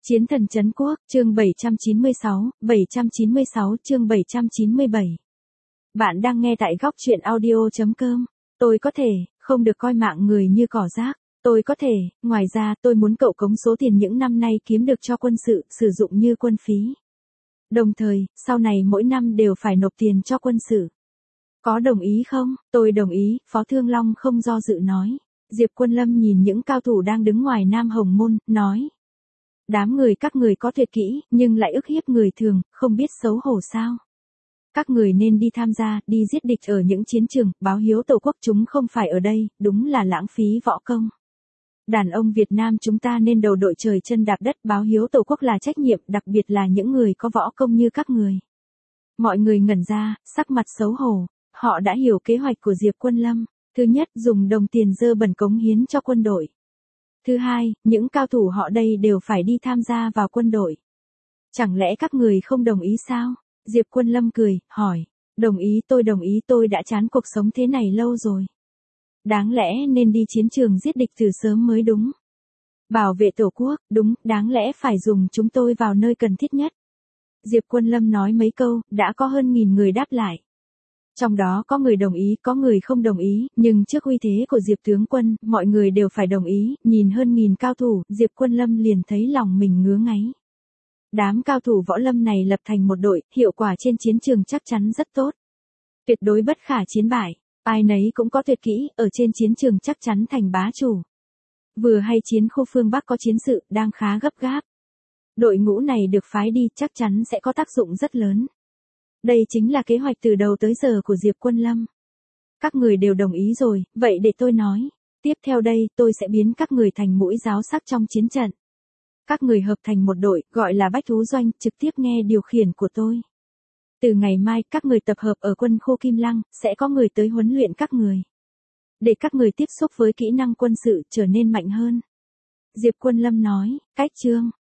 Chiến thần trấn quốc, chương 796 chương 797. Bạn đang nghe tại góc truyện audio.com. Tôi có thể, không được coi mạng người như cỏ rác. Tôi có thể, ngoài ra tôi muốn cậu cống số tiền những năm nay kiếm được cho quân sự, sử dụng như quân phí. Đồng thời, sau này mỗi năm đều phải nộp tiền cho quân sự. Có đồng ý không? Tôi đồng ý, Phó Thương Long không do dự nói. Diệp Quân Lâm nhìn những cao thủ đang đứng ngoài Nam Hồng Môn, nói. Đám người các người có tuyệt kỹ, nhưng lại ức hiếp người thường, không biết xấu hổ sao. Các người nên đi tham gia, đi giết địch ở những chiến trường, báo hiếu tổ quốc chúng không phải ở đây, đúng là lãng phí võ công. Đàn ông Việt Nam chúng ta nên đầu đội trời chân đạp đất, báo hiếu tổ quốc là trách nhiệm, đặc biệt là những người có võ công như các người. Mọi người ngẩn ra, sắc mặt xấu hổ, họ đã hiểu kế hoạch của Diệp Quân Lâm. Thứ nhất, dùng đồng tiền dơ bẩn cống hiến cho quân đội. Thứ hai, những cao thủ họ đây đều phải đi tham gia vào quân đội. Chẳng lẽ các người không đồng ý sao? Diệp Quân Lâm cười, hỏi. Đồng ý, tôi đã chán cuộc sống thế này lâu rồi. Đáng lẽ nên đi chiến trường giết địch từ sớm mới đúng. Bảo vệ tổ quốc, đúng, đáng lẽ phải dùng chúng tôi vào nơi cần thiết nhất. Diệp Quân Lâm nói mấy câu, đã có hơn 1000 người đáp lại. Trong đó có người đồng ý, có người không đồng ý, nhưng trước uy thế của Diệp tướng quân, mọi người đều phải đồng ý, nhìn hơn 1000 cao thủ, Diệp Quân Lâm liền thấy lòng mình ngứa ngáy. Đám cao thủ võ lâm này lập thành một đội, hiệu quả trên chiến trường chắc chắn rất tốt. Tuyệt đối bất khả chiến bại, ai nấy cũng có tuyệt kỹ, ở trên chiến trường chắc chắn thành bá chủ. Vừa hay chiến khu phương Bắc có chiến sự, đang khá gấp gáp. Đội ngũ này được phái đi chắc chắn sẽ có tác dụng rất lớn. Đây chính là kế hoạch từ đầu tới giờ của Diệp Quân Lâm. Các người đều đồng ý rồi, vậy để tôi nói. Tiếp theo đây, tôi sẽ biến các người thành mũi giáo sắc trong chiến trận. Các người hợp thành một đội, gọi là Bách Thú Doanh, trực tiếp nghe điều khiển của tôi. Từ ngày mai, các người tập hợp ở quân khu Kim Lăng, sẽ có người tới huấn luyện các người. Để các người tiếp xúc với kỹ năng quân sự trở nên mạnh hơn. Diệp Quân Lâm nói, cách chương.